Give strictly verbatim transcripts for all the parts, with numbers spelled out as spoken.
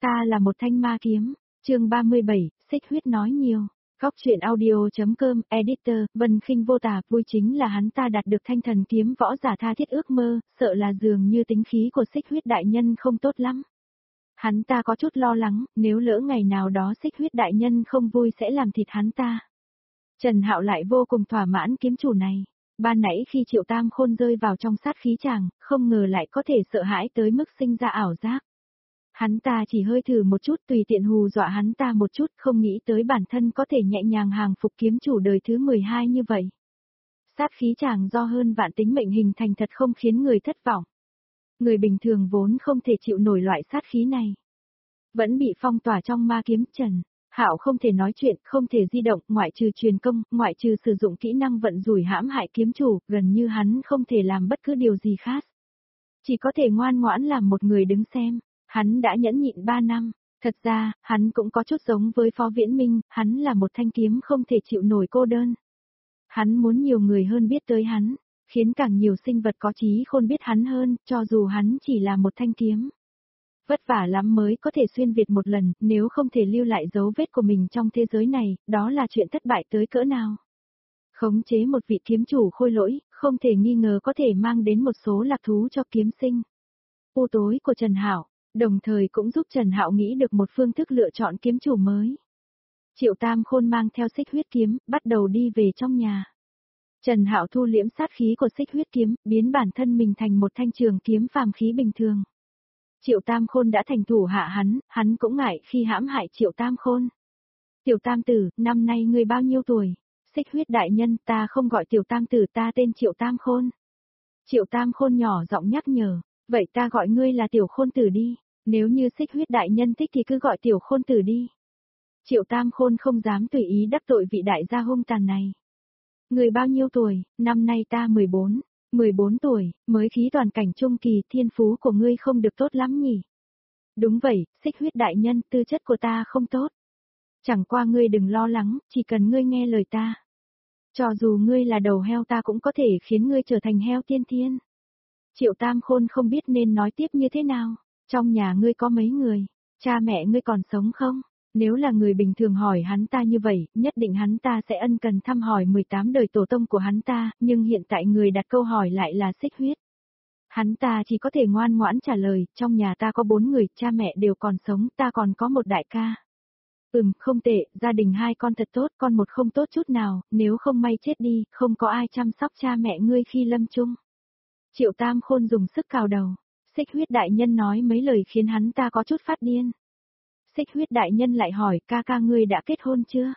Ta là một thanh ma kiếm, chương ba mươi bảy, xích huyết nói nhiều. Góc truyện audio.com, editor, Vân Khinh vô tà, vui chính là hắn ta đạt được thanh thần kiếm võ giả tha thiết ước mơ, sợ là dường như tính khí của xích huyết đại nhân không tốt lắm. Hắn ta có chút lo lắng, nếu lỡ ngày nào đó xích huyết đại nhân không vui sẽ làm thịt hắn ta. Trần Hạo lại vô cùng thỏa mãn kiếm chủ này. Ban nãy khi Triệu Tam Khôn rơi vào trong sát khí chàng, không ngờ lại có thể sợ hãi tới mức sinh ra ảo giác. Hắn ta chỉ hơi thử một chút tùy tiện hù dọa hắn ta một chút, không nghĩ tới bản thân có thể nhẹ nhàng hàng phục kiếm chủ đời thứ mười hai như vậy. Sát khí chàng do hơn vạn tính mệnh hình thành thật không khiến người thất vọng. Người bình thường vốn không thể chịu nổi loại sát khí này. Vẫn bị phong tỏa trong ma kiếm Trần Hạo không thể nói chuyện, không thể di động, ngoại trừ truyền công, ngoại trừ sử dụng kỹ năng vận rủi hãm hại kiếm chủ, gần như hắn không thể làm bất cứ điều gì khác. Chỉ có thể ngoan ngoãn làm một người đứng xem. Hắn đã nhẫn nhịn ba năm, thật ra, hắn cũng có chút giống với Phó Viễn Minh, hắn là một thanh kiếm không thể chịu nổi cô đơn. Hắn muốn nhiều người hơn biết tới hắn, khiến càng nhiều sinh vật có trí khôn biết hắn hơn, cho dù hắn chỉ là một thanh kiếm. Vất vả lắm mới có thể xuyên Việt một lần, nếu không thể lưu lại dấu vết của mình trong thế giới này, đó là chuyện thất bại tới cỡ nào. Khống chế một vị kiếm chủ khôi lỗi, không thể nghi ngờ có thể mang đến một số lạc thú cho kiếm sinh. U tối của Trần Hạo, đồng thời cũng giúp Trần Hạo nghĩ được một phương thức lựa chọn kiếm chủ mới. Triệu Tam Khôn mang theo xích huyết kiếm, bắt đầu đi về trong nhà. Trần Hạo thu liễm sát khí của xích huyết kiếm, biến bản thân mình thành một thanh trường kiếm phàm khí bình thường. Triệu Tam Khôn đã thành thủ hạ hắn, hắn cũng ngại khi hãm hại Triệu Tam Khôn. Tiểu Tam Tử, năm nay ngươi bao nhiêu tuổi? Xích huyết đại nhân, ta không gọi Tiểu Tam Tử, ta tên Triệu Tam Khôn. Triệu Tam Khôn nhỏ giọng nhắc nhở, vậy ta gọi ngươi là Tiểu Khôn Tử đi. Nếu như xích huyết đại nhân thích thì cứ gọi Tiểu Khôn Tử đi. Triệu Tam Khôn không dám tùy ý đắc tội vị đại gia hung tàn này. Người bao nhiêu tuổi? Năm nay ta mười bốn. mười bốn tuổi, mới khí toàn cảnh trung kỳ, thiên phú của ngươi không được tốt lắm nhỉ? Đúng vậy, xích huyết đại nhân, tư chất của ta không tốt. Chẳng qua ngươi đừng lo lắng, chỉ cần ngươi nghe lời ta. Cho dù ngươi là đầu heo ta cũng có thể khiến ngươi trở thành heo tiên thiên. Triệu Tam Khôn không biết nên nói tiếp như thế nào. Trong nhà ngươi có mấy người? Cha mẹ ngươi còn sống không? Nếu là người bình thường hỏi hắn ta như vậy, nhất định hắn ta sẽ ân cần thăm hỏi mười tám đời tổ tông của hắn ta, nhưng hiện tại người đặt câu hỏi lại là xích huyết. Hắn ta chỉ có thể ngoan ngoãn trả lời, trong nhà ta có bốn người, cha mẹ đều còn sống, ta còn có một đại ca. Ừm, không tệ, gia đình hai con thật tốt, con một không tốt chút nào, nếu không may chết đi, không có ai chăm sóc cha mẹ ngươi khi lâm chung. Triệu Tam Khôn dùng sức cào đầu. Xích huyết đại nhân nói mấy lời khiến hắn ta có chút phát điên. Xích huyết đại nhân lại hỏi, ca ca ngươi đã kết hôn chưa?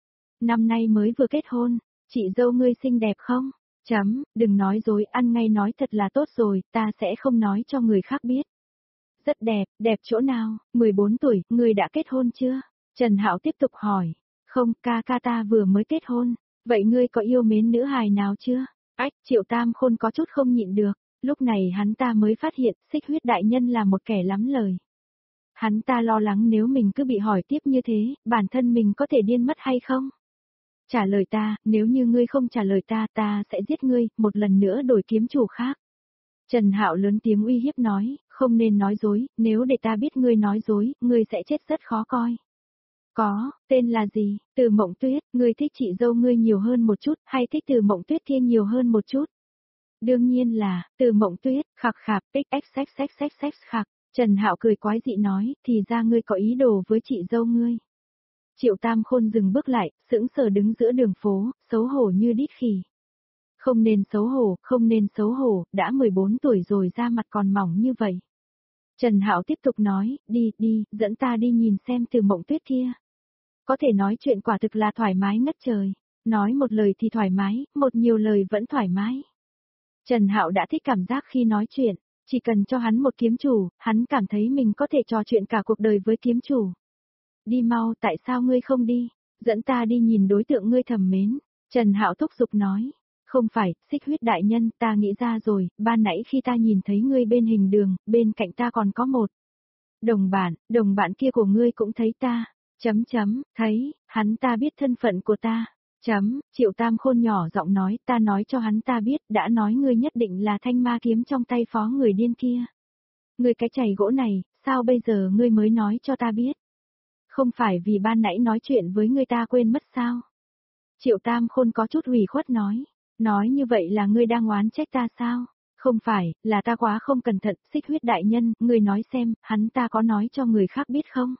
Năm nay mới vừa kết hôn, chị dâu ngươi xinh đẹp không? Chấm, đừng nói dối, ăn ngay nói thật là tốt rồi, ta sẽ không nói cho người khác biết. Rất đẹp, đẹp chỗ nào? mười bốn tuổi, ngươi đã kết hôn chưa? Trần Hạo tiếp tục hỏi. Không, ca ca ta vừa mới kết hôn. Vậy ngươi có yêu mến nữ hài nào chưa? Ách, Triệu Tam Khôn có chút không nhịn được. Lúc này hắn ta mới phát hiện xích huyết đại nhân là một kẻ lắm lời. Hắn ta lo lắng nếu mình cứ bị hỏi tiếp như thế, bản thân mình có thể điên mất hay không? Trả lời ta, nếu như ngươi không trả lời ta, ta sẽ giết ngươi, một lần nữa đổi kiếm chủ khác. Trần Hạo lớn tiếng uy hiếp nói, không nên nói dối, nếu để ta biết ngươi nói dối, ngươi sẽ chết rất khó coi. Có, tên là gì? Từ Mộng Tuyết, ngươi thích chị dâu ngươi nhiều hơn một chút, hay thích Từ Mộng Tuyết kia nhiều hơn một chút? Đương nhiên là, Từ Mộng Tuyết, khạc khạc, tích ách xách xách xách xách khạc. Trần Hạo cười quái dị nói, thì ra ngươi có ý đồ với chị dâu ngươi. Triệu Tam Khôn dừng bước lại, sững sờ đứng giữa đường phố, xấu hổ như đít khỉ. Không nên xấu hổ, không nên xấu hổ, đã mười bốn tuổi rồi da mặt còn mỏng như vậy. Trần Hạo tiếp tục nói, đi, đi, dẫn ta đi nhìn xem Từ Mộng Tuyết kia. Có thể nói chuyện quả thực là thoải mái ngất trời. Nói một lời thì thoải mái, một nhiều lời vẫn thoải mái. Trần Hạo đã thích cảm giác khi nói chuyện, chỉ cần cho hắn một kiếm chủ, hắn cảm thấy mình có thể trò chuyện cả cuộc đời với kiếm chủ. Đi mau, tại sao ngươi không đi? Dẫn ta đi nhìn đối tượng ngươi thầm mến. Trần Hạo thúc giục nói. Không phải, xích huyết đại nhân, ta nghĩ ra rồi, ban nãy khi ta nhìn thấy ngươi bên hình đường, bên cạnh ta còn có một đồng bạn, đồng bạn kia của ngươi cũng thấy ta. Chấm chấm, thấy, hắn ta biết thân phận của ta. Chấm, Triệu Tam Khôn nhỏ giọng nói, ta nói cho hắn ta biết, đã nói ngươi nhất định là thanh ma kiếm trong tay phó người điên kia. Ngươi cái chày gỗ này, sao bây giờ ngươi mới nói cho ta biết? Không phải vì ban nãy nói chuyện với ngươi ta quên mất sao? Triệu Tam Khôn có chút ủy khuất nói, nói như vậy là ngươi đang oán trách ta sao? Không phải, là ta quá không cẩn thận, Xích Huyết đại nhân, ngươi nói xem, hắn ta có nói cho người khác biết không?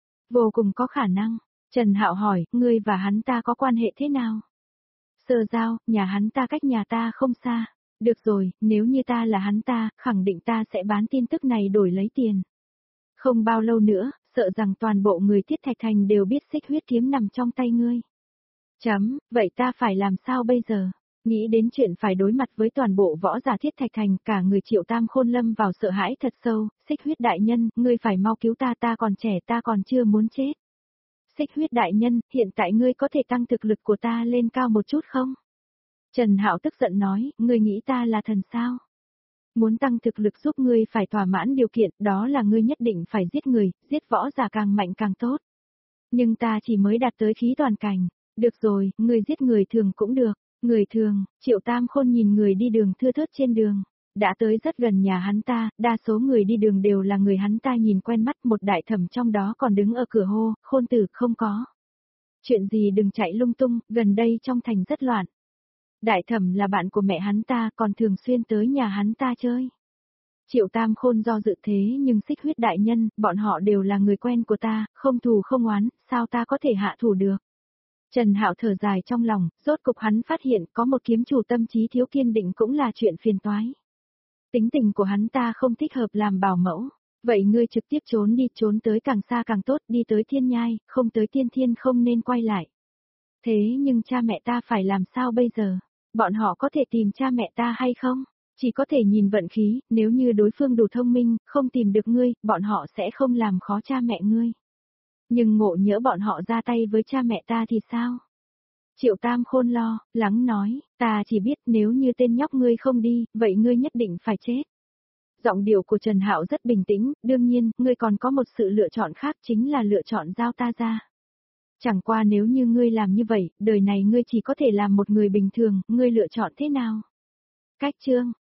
Vô cùng có khả năng. Trần Hạo hỏi, ngươi và hắn ta có quan hệ thế nào? Sơ giao, nhà hắn ta cách nhà ta không xa. Được rồi, nếu như ta là hắn ta, khẳng định ta sẽ bán tin tức này đổi lấy tiền. Không bao lâu nữa, sợ rằng toàn bộ người Thiết Thạch Thành đều biết Xích Huyết kiếm nằm trong tay ngươi. Chấm, vậy ta phải làm sao bây giờ? Nghĩ đến chuyện phải đối mặt với toàn bộ võ giả Thiết Thạch Thành, cả người Triệu Tam Khôn lâm vào sợ hãi thật sâu, Xích Huyết đại nhân, ngươi phải mau cứu ta, ta còn trẻ, ta còn chưa muốn chết. Xích Huyết đại nhân, hiện tại ngươi có thể tăng thực lực của ta lên cao một chút không? Trần Hạo tức giận nói, ngươi nghĩ ta là thần sao? Muốn tăng thực lực giúp ngươi phải thỏa mãn điều kiện, đó là ngươi nhất định phải giết người, giết võ giả càng mạnh càng tốt. Nhưng ta chỉ mới đạt tới khí toàn cảnh. Được rồi, ngươi giết người thường cũng được. Người thường, Triệu Tam Khôn nhìn người đi đường thưa thớt trên đường. Đã tới rất gần nhà hắn ta, đa số người đi đường đều là người hắn ta nhìn quen mắt, một đại thẩm trong đó còn đứng ở cửa hô, Khôn tử không có. Chuyện gì đừng chạy lung tung, gần đây trong thành rất loạn. Đại thẩm là bạn của mẹ hắn ta, còn thường xuyên tới nhà hắn ta chơi. Triệu Tam Khôn do dự thế nhưng Xích Huyết đại nhân, bọn họ đều là người quen của ta, không thù không oán, sao ta có thể hạ thủ được. Trần Hạo thở dài trong lòng, rốt cục hắn phát hiện có một kiếm chủ tâm trí thiếu kiên định cũng là chuyện phiền toái. Tính tình của hắn ta không thích hợp làm bảo mẫu, vậy ngươi trực tiếp trốn đi, trốn tới càng xa càng tốt, đi tới thiên nhai, không tới tiên thiên không nên quay lại. Thế nhưng cha mẹ ta phải làm sao bây giờ? Bọn họ có thể tìm cha mẹ ta hay không? Chỉ có thể nhìn vận khí, nếu như đối phương đủ thông minh, không tìm được ngươi, bọn họ sẽ không làm khó cha mẹ ngươi. Nhưng ngộ nhỡ bọn họ ra tay với cha mẹ ta thì sao? Triệu Tam Khôn lo, lắng nói, ta chỉ biết nếu như tên nhóc ngươi không đi, vậy ngươi nhất định phải chết. Giọng điệu của Trần Hạo rất bình tĩnh, đương nhiên, ngươi còn có một sự lựa chọn khác chính là lựa chọn giao ta ra. Chẳng qua nếu như ngươi làm như vậy, đời này ngươi chỉ có thể làm một người bình thường, ngươi lựa chọn thế nào? Cách chương